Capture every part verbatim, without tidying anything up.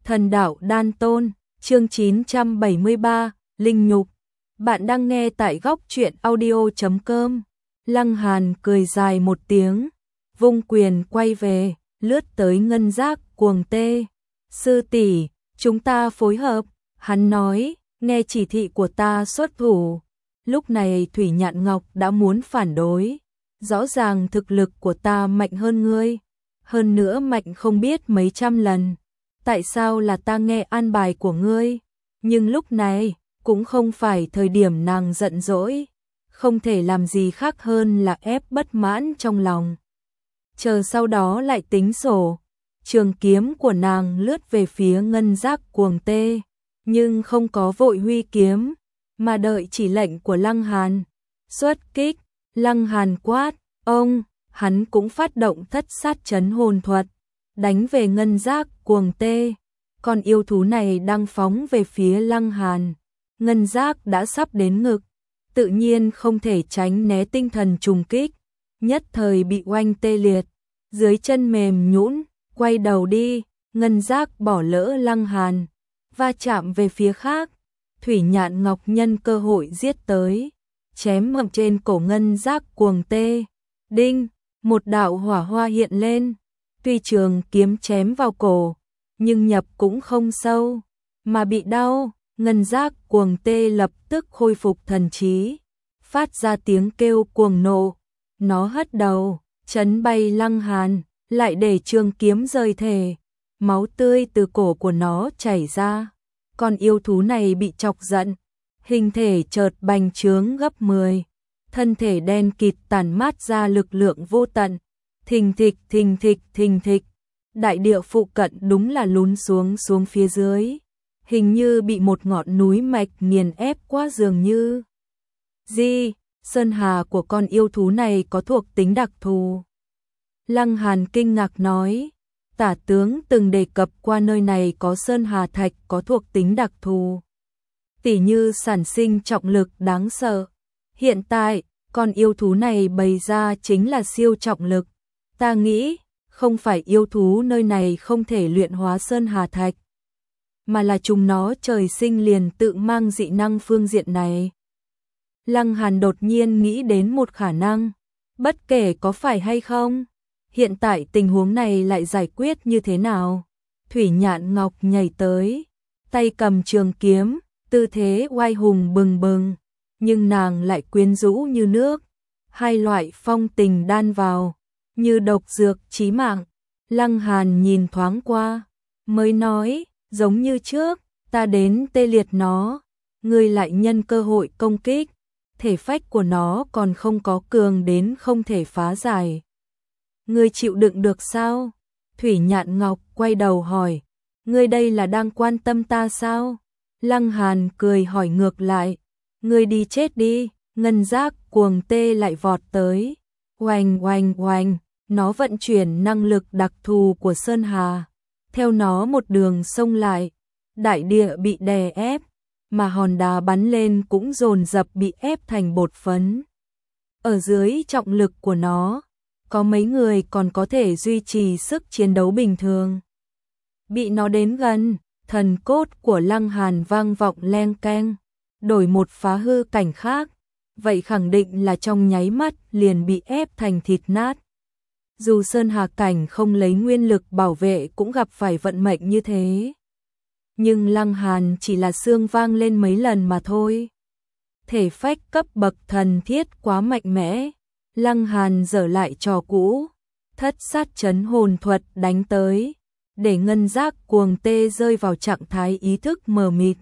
Thần đạo đan tôn, chương chín trăm bảy mươi ba, Linh nhục. Bạn đang nghe tại góc truyện audio chấm com. Lăng Hàn cười dài một tiếng, vung quyền quay về, lướt tới ngân giác cuồng tê. Sư tỷ, chúng ta phối hợp, hắn nói, nghe chỉ thị của ta xuất thủ. Lúc này Thủy Nhạn Ngọc đã muốn phản đối. Rõ ràng thực lực của ta mạnh hơn ngươi, hơn nữa mạnh không biết mấy trăm lần. Tại sao là ta nghe an bài của ngươi? Nhưng lúc này, cũng không phải thời điểm nàng giận dỗi, không thể làm gì khác hơn là ép bất mãn trong lòng. Chờ sau đó lại tính sổ. Trường kiếm của nàng lướt về phía ngân giác cuồng tê, nhưng không có vội huy kiếm, mà đợi chỉ lệnh của Lăng Hàn. Xuất kích, Lăng Hàn quát, ông, hắn cũng phát động thất sát chấn hồn thuật, đánh về ngân giác cuồng tê. Con yêu thú này đang phóng về phía Lăng Hàn. Ngân giác đã sắp đến ngực, tự nhiên không thể tránh né tinh thần trùng kích, nhất thời bị oanh tê liệt, dưới chân mềm nhũn, quay đầu đi. Ngân giác bỏ lỡ Lăng Hàn, va chạm về phía khác. Thủy Nhạn Ngọc nhân cơ hội giết tới, chém ngậm trên cổ ngân giác cuồng tê. Đinh, một đạo hỏa hoa hiện lên, tuy trường kiếm chém vào cổ, nhưng nhập cũng không sâu, mà bị đau. Ngân giác cuồng tê lập tức khôi phục thần trí, phát ra tiếng kêu cuồng nộ. Nó hất đầu, chấn bay Lăng Hàn, lại để trường kiếm rời thể. Máu tươi từ cổ của nó chảy ra. Con yêu thú này bị chọc giận, hình thể chợt bành trướng gấp mười. Thân thể đen kịt tản mát ra lực lượng vô tận. Thình thịch, thình thịch, thình thịch. Đại địa phụ cận đúng là lún xuống xuống phía dưới, hình như bị một ngọn núi mạch nghiền ép qua dường như. Di, sơn hà của con yêu thú này có thuộc tính đặc thù. Lăng Hàn kinh ngạc nói, tả tướng từng đề cập qua nơi này có sơn hà thạch có thuộc tính đặc thù, tỉ như sản sinh trọng lực đáng sợ. Hiện tại, con yêu thú này bày ra chính là siêu trọng lực. Ta nghĩ, không phải yêu thú nơi này không thể luyện hóa sơn hà thạch, mà là chúng nó trời sinh liền tự mang dị năng phương diện này. Lăng Hàn đột nhiên nghĩ đến một khả năng, bất kể có phải hay không, hiện tại tình huống này lại giải quyết như thế nào? Thủy Nhạn Ngọc nhảy tới, tay cầm trường kiếm, tư thế oai hùng bừng bừng, nhưng nàng lại quyến rũ như nước. Hai loại phong tình đan vào, như độc dược chí mạng. Lăng Hàn nhìn thoáng qua, mới nói, giống như trước, ta đến tê liệt nó, ngươi lại nhân cơ hội công kích, thể phách của nó còn không có cường đến không thể phá giải. Ngươi chịu đựng được sao? Thủy Nhạn Ngọc quay đầu hỏi, ngươi đây là đang quan tâm ta sao? Lăng Hàn cười hỏi ngược lại, ngươi đi chết đi. Ngân giác cuồng tê lại vọt tới, oanh oanh oanh. Nó vận chuyển năng lực đặc thù của sơn hà, theo nó một đường xông lại. Đại địa bị đè ép, mà hòn đá bắn lên cũng dồn dập bị ép thành bột phấn. Ở dưới trọng lực của nó, có mấy người còn có thể duy trì sức chiến đấu bình thường. Bị nó đến gần, thần cốt của Lăng Hàn vang vọng leng keng, đổi một phá hư cảnh khác, vậy khẳng định là trong nháy mắt liền bị ép thành thịt nát. Dù sơn hà cảnh không lấy nguyên lực bảo vệ cũng gặp phải vận mệnh như thế. Nhưng Lăng Hàn chỉ là xương vang lên mấy lần mà thôi. Thể phách cấp bậc thần thiết quá mạnh mẽ. Lăng Hàn dở lại trò cũ, thất sát chấn hồn thuật đánh tới, để ngân giác cuồng tê rơi vào trạng thái ý thức mờ mịt.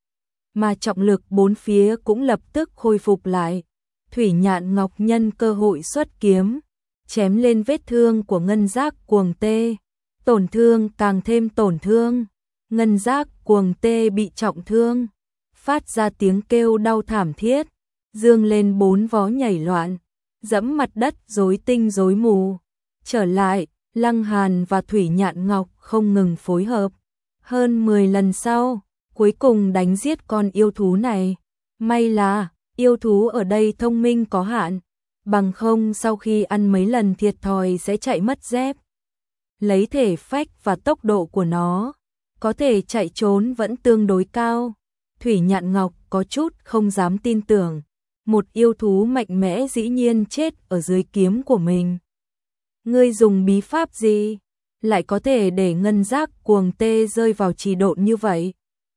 Mà trọng lực bốn phía cũng lập tức khôi phục lại. Thủy Nhạn Ngọc nhân cơ hội xuất kiếm, chém lên vết thương của ngân giác cuồng tê, tổn thương càng thêm tổn thương. Ngân giác cuồng tê bị trọng thương, phát ra tiếng kêu đau thảm thiết, dương lên bốn vó nhảy loạn, dẫm mặt đất rối tinh rối mù. Trở lại, Lăng Hàn và Thủy Nhạn Ngọc không ngừng phối hợp. Hơn mười lần sau, cuối cùng đánh giết con yêu thú này. May là, yêu thú ở đây thông minh có hạn, bằng không sau khi ăn mấy lần thiệt thòi sẽ chạy mất dép. Lấy thể phách và tốc độ của nó, có thể chạy trốn vẫn tương đối cao. Thủy Nhạn Ngọc có chút không dám tin tưởng, một yêu thú mạnh mẽ dĩ nhiên chết ở dưới kiếm của mình. Ngươi dùng bí pháp gì, lại có thể để ngân giác cuồng tê rơi vào trì độn như vậy?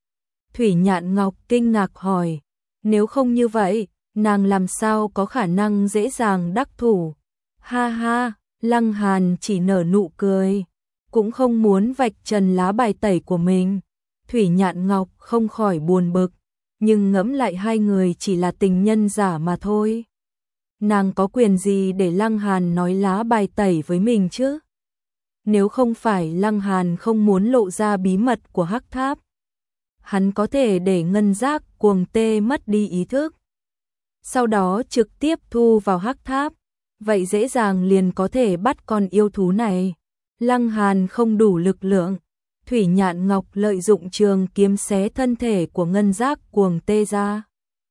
Thủy Nhạn Ngọc kinh ngạc hỏi, nếu không như vậy, nàng làm sao có khả năng dễ dàng đắc thủ? Ha ha, Lăng Hàn chỉ nở nụ cười, cũng không muốn vạch trần lá bài tẩy của mình. Thủy Nhạn Ngọc không khỏi buồn bực, nhưng ngẫm lại hai người chỉ là tình nhân giả mà thôi. Nàng có quyền gì để Lăng Hàn nói lá bài tẩy với mình chứ? Nếu không phải Lăng Hàn không muốn lộ ra bí mật của Hắc Tháp, hắn có thể để ngân giác cuồng tê mất đi ý thức, sau đó trực tiếp thu vào Hắc Tháp, vậy dễ dàng liền có thể bắt con yêu thú này. Lăng Hàn không đủ lực lượng, Thủy Nhạn Ngọc lợi dụng trường kiếm xé thân thể của ngân giác cuồng tê ra.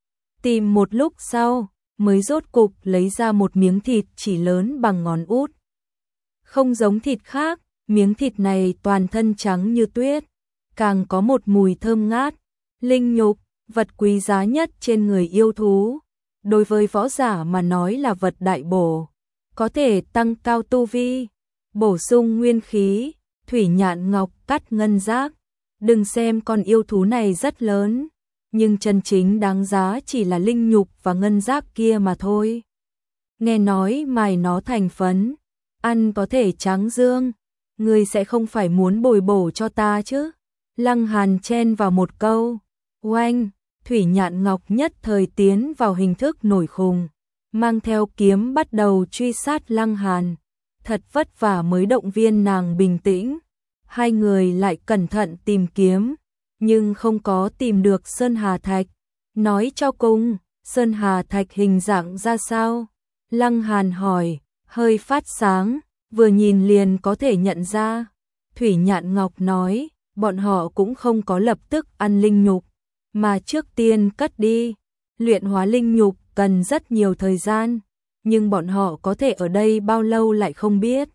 Tìm một lúc sau, mới rốt cục lấy ra một miếng thịt chỉ lớn bằng ngón út. Không giống thịt khác, miếng thịt này toàn thân trắng như tuyết, càng có một mùi thơm ngát. Linh nhục, vật quý giá nhất trên người yêu thú, đối với võ giả mà nói là vật đại bổ, có thể tăng cao tu vi, bổ sung nguyên khí. Thủy Nhạn Ngọc cắt ngân giác, đừng xem con yêu thú này rất lớn, nhưng chân chính đáng giá chỉ là linh nhục và ngân giác kia mà thôi. Nghe nói mài nó thành phấn, ăn có thể tráng dương, ngươi sẽ không phải muốn bồi bổ cho ta chứ? Lăng Hàn chen vào một câu. Oanh, Thủy Nhạn Ngọc nhất thời tiến vào hình thức nổi khùng, mang theo kiếm bắt đầu truy sát Lăng Hàn. Thật vất vả mới động viên nàng bình tĩnh. Hai người lại cẩn thận tìm kiếm, nhưng không có tìm được Sơn Hà Thạch. Nói cho cùng, Sơn Hà Thạch hình dạng ra sao? Lăng Hàn hỏi, hơi phát sáng, vừa nhìn liền có thể nhận ra. Thủy Nhạn Ngọc nói, bọn họ cũng không có lập tức ăn linh nhục, mà trước tiên cất đi. Luyện hóa linh nhục cần rất nhiều thời gian, nhưng bọn họ có thể ở đây bao lâu lại không biết.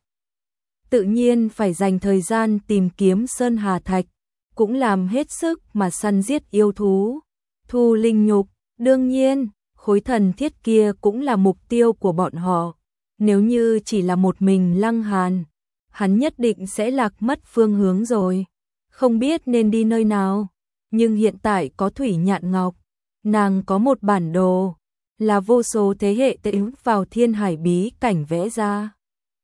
Tự nhiên phải dành thời gian tìm kiếm Sơn Hà Thạch, cũng làm hết sức mà săn giết yêu thú, thu linh nhục. Đương nhiên, khối thần thiết kia cũng là mục tiêu của bọn họ. Nếu như chỉ là một mình Lăng Hàn, hắn nhất định sẽ lạc mất phương hướng rồi, không biết nên đi nơi nào. Nhưng hiện tại có Thủy Nhạn Ngọc, nàng có một bản đồ, là vô số thế hệ tệ vào thiên hải bí cảnh vẽ ra,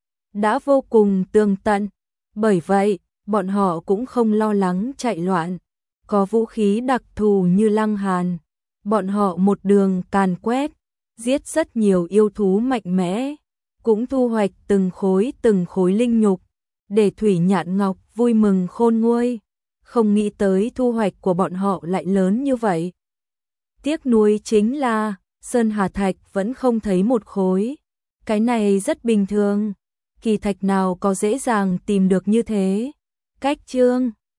đã vô cùng tường tận. Bởi vậy, bọn họ cũng không lo lắng chạy loạn. Có vũ khí đặc thù như Lăng Hàn, bọn họ một đường càn quét, giết rất nhiều yêu thú mạnh mẽ, cũng thu hoạch từng khối từng khối linh nhục, để Thủy Nhạn Ngọc vui mừng khôn nguôi. Không nghĩ tới thu hoạch của bọn họ lại lớn như vậy. Tiếc nuối chính là Sơn Hà Thạch vẫn không thấy một khối. Cái này rất bình thường, kỳ thạch nào có dễ dàng tìm được như thế. Cách chương